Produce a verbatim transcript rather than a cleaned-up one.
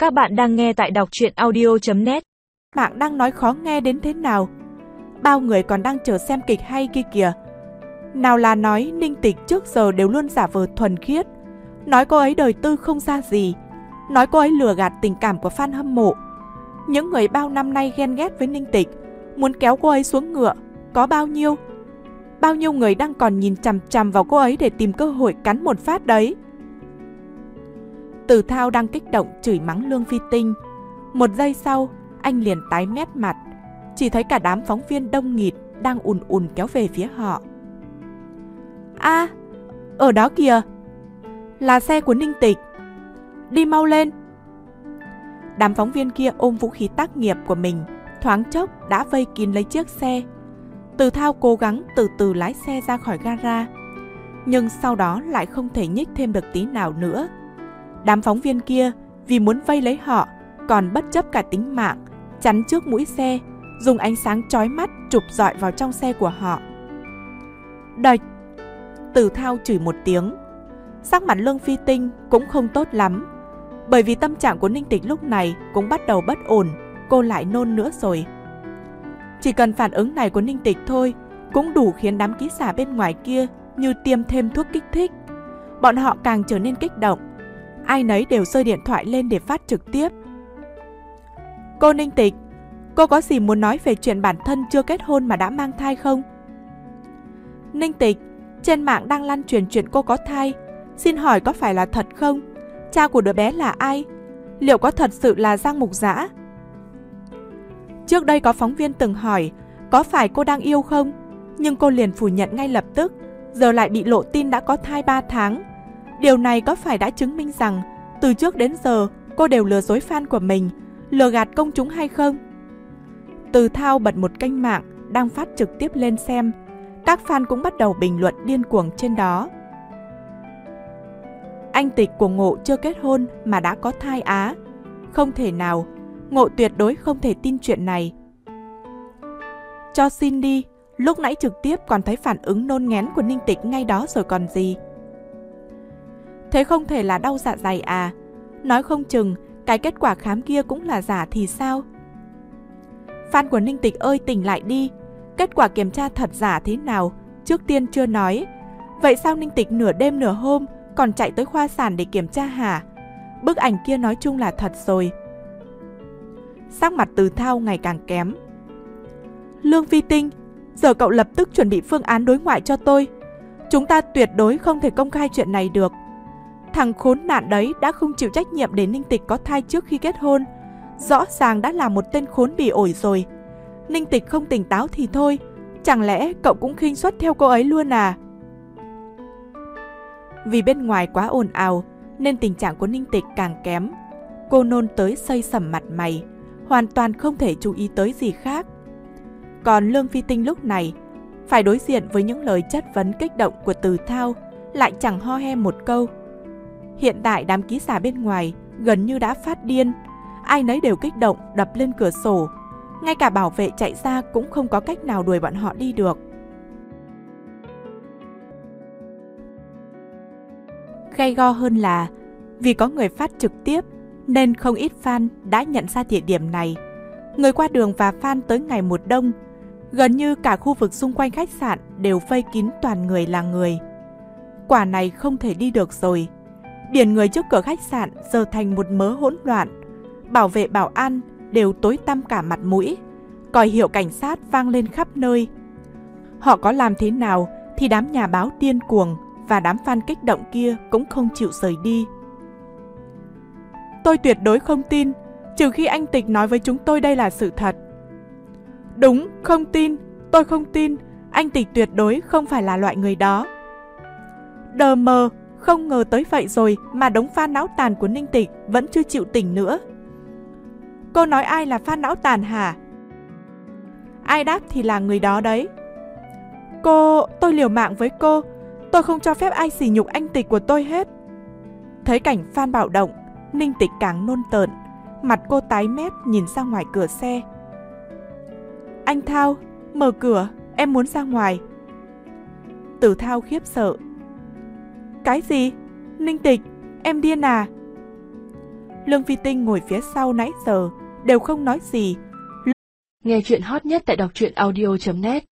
Các bạn đang nghe tại đọc truyện audio chấm net. Mạng đang nói khó nghe đến thế nào. Bao người còn đang chờ xem kịch hay kia kìa. Nào là nói Ninh Tịch trước giờ đều luôn giả vờ thuần khiết, nói cô ấy đời tư không ra gì, nói cô ấy lừa gạt tình cảm của fan hâm mộ. Những người bao năm nay ghen ghét với Ninh Tịch, muốn kéo cô ấy xuống ngựa, có bao nhiêu? Bao nhiêu người đang còn nhìn chằm chằm vào cô ấy để tìm cơ hội cắn một phát đấy. Từ Thao đang kích động chửi mắng Lương Phi Tinh. Một giây sau, anh liền tái mét mặt. Chỉ thấy cả đám phóng viên đông nghịt đang ùn ùn kéo về phía họ. A, à, ở đó kìa, là xe của Ninh Tịch, đi mau lên. Đám phóng viên kia ôm vũ khí tác nghiệp của mình, thoáng chốc đã vây kín lấy chiếc xe. Từ Thao cố gắng từ từ lái xe ra khỏi gara, nhưng sau đó lại không thể nhích thêm được tí nào nữa. Đám phóng viên kia vì muốn vây lấy họ, còn bất chấp cả tính mạng, chắn trước mũi xe, dùng ánh sáng chói mắt chụp rọi vào trong xe của họ. Đạch! Từ Thao chửi một tiếng. Sắc mặt Lương Phi Tinh cũng không tốt lắm, bởi vì tâm trạng của Ninh Tịch lúc này cũng bắt đầu bất ổn, cô lại nôn nữa rồi. Chỉ cần phản ứng này của Ninh Tịch thôi cũng đủ khiến đám ký giả bên ngoài kia như tiêm thêm thuốc kích thích. Bọn họ càng trở nên kích động, ai nấy đều giơ điện thoại lên để phát trực tiếp. Cô Ninh Tịch, cô có gì muốn nói về chuyện bản thân chưa kết hôn mà đã mang thai không? Ninh Tịch, trên mạng đang lan truyền chuyện cô có thai, xin hỏi có phải là thật không? Cha của đứa bé là ai? Liệu có thật sự là Giang Mục Dã? Trước đây có phóng viên từng hỏi có phải cô đang yêu không, nhưng cô liền phủ nhận ngay lập tức. Giờ lại bị lộ tin đã có thai ba tháng. Điều này có phải đã chứng minh rằng từ trước đến giờ cô đều lừa dối fan của mình, lừa gạt công chúng hay không? Từ Thao bật một kênh mạng đang phát trực tiếp lên xem. Các fan cũng bắt đầu bình luận điên cuồng trên đó. Anh Tịch của Ngộ chưa kết hôn mà đã có thai á? Không thể nào, Ngộ tuyệt đối không thể tin chuyện này. Cho xin đi, lúc nãy trực tiếp còn thấy phản ứng nôn nghén của Ninh Tịch ngay đó rồi còn gì. Thế không thể là đau dạ dày à? Nói không chừng cái kết quả khám kia cũng là giả thì sao? Fan của Ninh Tịch ơi, tỉnh lại đi. Kết quả kiểm tra thật giả thế nào trước tiên chưa nói. Vậy sao Ninh Tịch nửa đêm nửa hôm còn chạy tới khoa sản để kiểm tra hả? Bức ảnh kia nói chung là thật rồi. Sắc mặt Từ Thao ngày càng kém. Lương Phi Tinh, giờ cậu lập tức chuẩn bị phương án đối ngoại cho tôi. Chúng ta tuyệt đối không thể công khai chuyện này được. Thằng khốn nạn đấy đã không chịu trách nhiệm để Ninh Tịch có thai trước khi kết hôn. Rõ ràng đã là một tên khốn bỉ ổi rồi. Ninh Tịch không tỉnh táo thì thôi, chẳng lẽ cậu cũng khinh suất theo cô ấy luôn à? Vì bên ngoài quá ồn ào nên tình trạng của Ninh Tịch càng kém. Cô nôn tới xây sẩm mặt mày, hoàn toàn không thể chú ý tới gì khác. Còn Lương Phi Tinh lúc này phải đối diện với những lời chất vấn kích động của Từ Thao, lại chẳng ho he một câu. Hiện tại đám ký giả bên ngoài gần như đã phát điên, ai nấy đều kích động đập lên cửa sổ. Ngay cả bảo vệ chạy ra cũng không có cách nào đuổi bọn họ đi được. Gay go hơn là vì có người phát trực tiếp nên không ít fan đã nhận ra địa điểm này. Người qua đường và fan tới ngày một đông, gần như cả khu vực xung quanh khách sạn đều vây kín toàn người là người. Quả này không thể đi được rồi. Biển người trước cửa khách sạn giờ thành một mớ hỗn loạn. Bảo vệ bảo an đều tối tăm cả mặt mũi, còi hiệu cảnh sát vang lên khắp nơi. Họ có làm thế nào thì đám nhà báo điên cuồng và đám fan kích động kia cũng không chịu rời đi. Tôi tuyệt đối không tin, trừ khi anh Tịch nói với chúng tôi đây là sự thật. Đúng, không tin, tôi không tin, anh Tịch tuyệt đối không phải là loại người đó. Đờ mờ, không ngờ tới vậy rồi mà đống fan não tàn của Ninh Tịch vẫn chưa chịu tỉnh nữa. Cô nói ai là fan não tàn hả? Ai đáp thì là người đó đấy. Cô, tôi liều mạng với cô, tôi không cho phép ai sỉ nhục anh Tịch của tôi hết. Thấy cảnh fan bạo động, Ninh Tịch càng nôn tợn, mặt cô tái mét nhìn ra ngoài cửa xe. Anh Thao, mở cửa, em muốn ra ngoài. Từ Thao khiếp sợ. Cái gì? Ninh Tịch, em điên à? Lương Phi Tinh ngồi phía sau nãy giờ, đều không nói gì. Nghe chuyện hot nhất tại đọc truyện audio chấm net